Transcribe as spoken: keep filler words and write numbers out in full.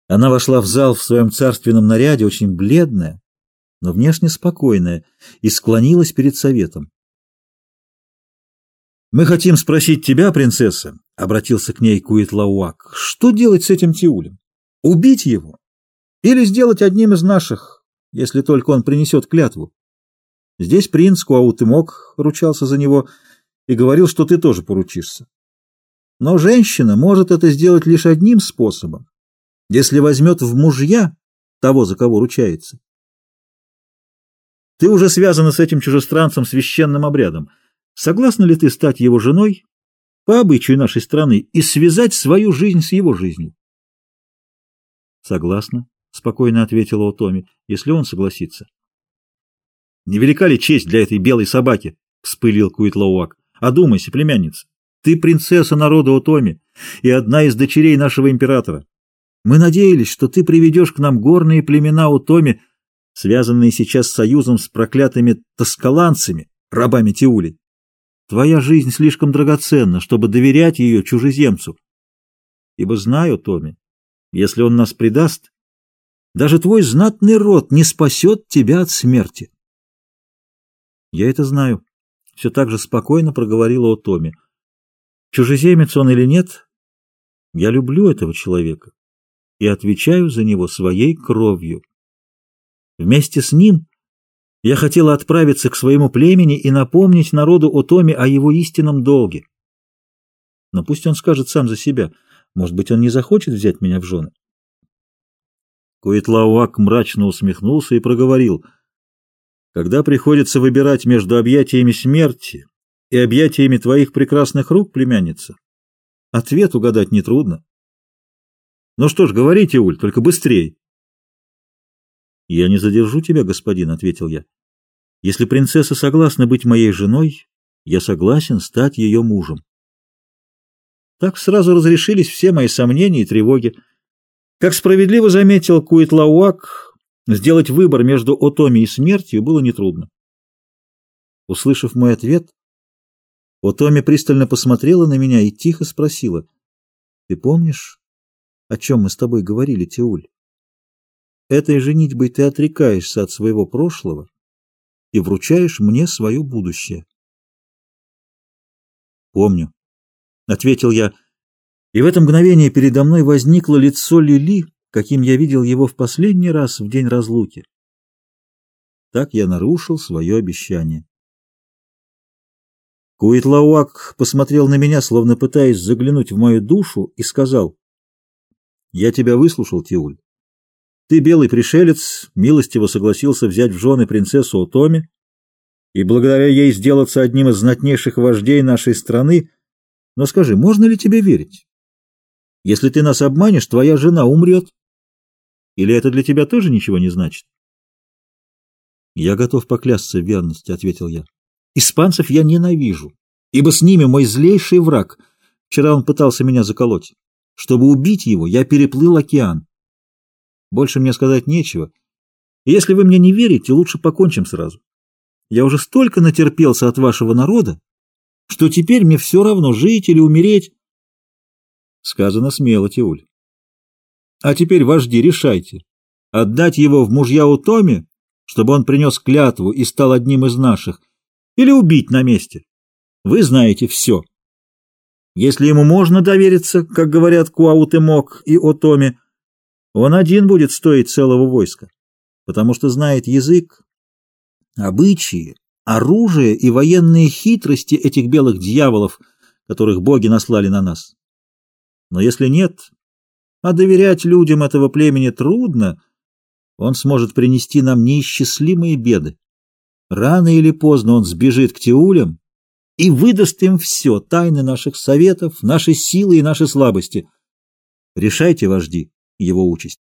Она вошла в зал в своем царственном наряде, очень бледная, но внешне спокойная, и склонилась перед советом. «Мы хотим спросить тебя, принцесса», — обратился к ней Куитлауак, — «что делать с этим Тиулем? Убить его? Или сделать одним из наших, если только он принесет клятву? Здесь принц Куаутымок ручался за него и говорил, что ты тоже поручишься. Но женщина может это сделать лишь одним способом, если возьмет в мужья того, за кого ручается. Ты уже связана с этим чужестранцем священным обрядом. Согласна ли ты стать его женой по обычаю нашей страны и связать свою жизнь с его жизнью?» «Согласна», — спокойно ответила Отоми, — «если он согласится». «Невелика ли честь для этой белой собаки?» — вспылил Куитлауак. «Одумайся, племянница, ты принцесса народа Отоми и одна из дочерей нашего императора. Мы надеялись, что ты приведешь к нам горные племена Отоми, связанные сейчас союзом с проклятыми тоскаланцами, рабами Тиулей. Твоя жизнь слишком драгоценна, чтобы доверять ее чужеземцу. Ибо знаю, Томи, если он нас предаст, даже твой знатный род не спасет тебя от смерти». «Я это знаю», — все так же спокойно проговорила Отоми. «Чужеземец он или нет, я люблю этого человека и отвечаю за него своей кровью. Вместе с ним я хотела отправиться к своему племени и напомнить народу Отоми о его истинном долге. Но пусть он скажет сам за себя. Может быть, он не захочет взять меня в жены?» Куитлауак мрачно усмехнулся и проговорил: «Когда приходится выбирать между объятиями смерти и объятиями твоих прекрасных рук, племянница, ответ угадать нетрудно. Ну что ж, говори, Тиуль, только быстрей». «Я не задержу тебя, господин», — ответил я. «Если принцесса согласна быть моей женой, я согласен стать ее мужем». Так сразу разрешились все мои сомнения и тревоги. Как справедливо заметил Куитлауак, сделать выбор между Отоми и смертью было нетрудно. Услышав мой ответ, Отоми пристально посмотрела на меня и тихо спросила: «Ты помнишь, о чем мы с тобой говорили, Тиуль? Этой женитьбой ты отрекаешься от своего прошлого и вручаешь мне свое будущее». «Помню», — ответил я, и в это мгновение передо мной возникло лицо Лили, каким я видел его в последний раз в день разлуки. Так я нарушил свое обещание. Куитлауак посмотрел на меня, словно пытаясь заглянуть в мою душу, и сказал: «Я тебя выслушал, Тиуль. Ты, белый пришелец, милостиво согласился взять в жены принцессу Отоми и благодаря ей сделаться одним из знатнейших вождей нашей страны. Но скажи, можно ли тебе верить? Если ты нас обманешь, твоя жена умрет. Или это для тебя тоже ничего не значит?» «Я готов поклясться в верности», — ответил я. «Испанцев я ненавижу, ибо с ними мой злейший враг. Вчера он пытался меня заколоть. Чтобы убить его, я переплыл океан. Больше мне сказать нечего. И если вы мне не верите, лучше покончим сразу. Я уже столько натерпелся от вашего народа, что теперь мне все равно, жить или умереть». Сказано смело, Тиуль. А теперь, вожди, решайте: отдать его в мужья Отоми, чтобы он принес клятву и стал одним из наших, или убить на месте. Вы знаете все. Если ему можно довериться, как говорят Куаутымок и Отоми, он один будет стоить целого войска, потому что знает язык, обычаи, оружие и военные хитрости этих белых дьяволов, которых боги наслали на нас. Но если нет, а доверять людям этого племени трудно, он сможет принести нам неисчислимые беды. Рано или поздно он сбежит к Тиулям и выдаст им все, тайны наших советов, наши силы и наши слабости. Решайте, вожди, его участь.